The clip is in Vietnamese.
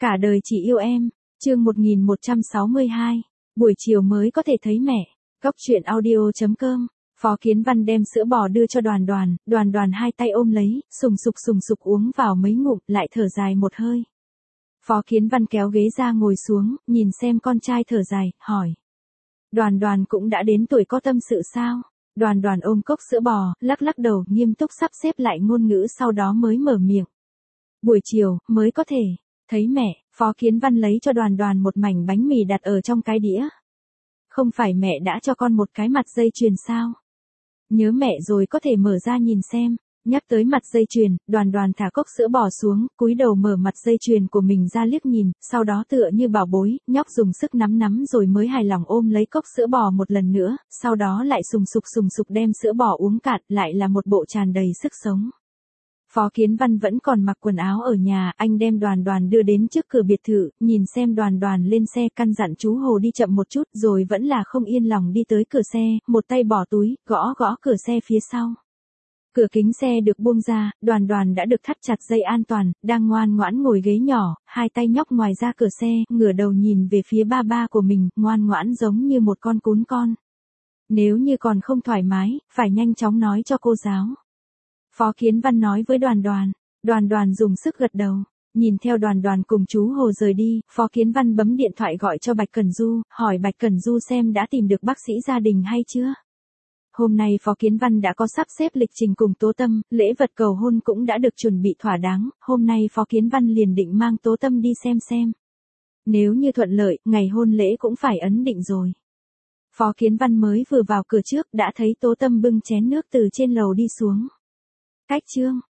Cả đời chỉ yêu em, chương 1162, buổi chiều mới có thể thấy mẹ. Góc truyện audio.com. Phó Kiến Văn đem sữa bò đưa cho Đoàn Đoàn hai tay ôm lấy, sùng sục uống vào mấy ngụm, lại thở dài một hơi. Phó Kiến Văn kéo ghế ra ngồi xuống, nhìn xem con trai thở dài, hỏi. Đoàn cũng đã đến tuổi có tâm sự sao? Đoàn ôm cốc sữa bò, lắc đầu, nghiêm túc sắp xếp lại ngôn ngữ, sau đó mới mở miệng. Buổi chiều, mới có thể thấy mẹ. Phó Kiến Văn lấy cho Đoàn một mảnh bánh mì đặt ở trong cái đĩa. Không phải mẹ đã cho con một cái mặt dây chuyền sao? Nhớ mẹ rồi có thể mở ra nhìn xem. Nhắc tới mặt dây chuyền, Đoàn thả cốc sữa bò xuống, cúi đầu mở mặt dây chuyền của mình ra liếc nhìn, sau đó tựa như bảo bối, nhóc dùng sức nắm rồi mới hài lòng ôm lấy cốc sữa bò một lần nữa, sau đó lại sùng sục đem sữa bò uống cạn, lại là một bộ tràn đầy sức sống. Phó Kiến Văn vẫn còn mặc quần áo ở nhà, anh đem Đoàn đưa đến trước cửa biệt thự, nhìn xem Đoàn lên xe, căn dặn chú Hồ đi chậm một chút, rồi vẫn là không yên lòng đi tới cửa xe, một tay bỏ túi, gõ cửa xe phía sau. Cửa kính xe được buông ra, Đoàn đã được thắt chặt dây an toàn, đang ngoan ngoãn ngồi ghế nhỏ, hai tay nhóc ngoài ra cửa xe, ngửa đầu nhìn về phía ba của mình, ngoan ngoãn giống như một con cún con. Nếu như còn không thoải mái, phải nhanh chóng nói cho cô giáo. Phó Kiến Văn nói với Đoàn dùng sức gật đầu. Nhìn theo Đoàn cùng chú Hồ rời đi, Phó Kiến Văn bấm điện thoại gọi cho Bạch Cẩn Du, hỏi Bạch Cẩn Du xem đã tìm được bác sĩ gia đình hay chưa. Hôm nay Phó Kiến Văn đã có sắp xếp lịch trình cùng Tố Tâm, lễ vật cầu hôn cũng đã được chuẩn bị thỏa đáng, hôm nay Phó Kiến Văn liền định mang Tố Tâm đi xem. Nếu như thuận lợi, ngày hôn lễ cũng phải ấn định rồi. Phó Kiến Văn mới vừa vào cửa trước đã thấy Tố Tâm bưng chén nước từ trên lầu đi xuống. Cách chương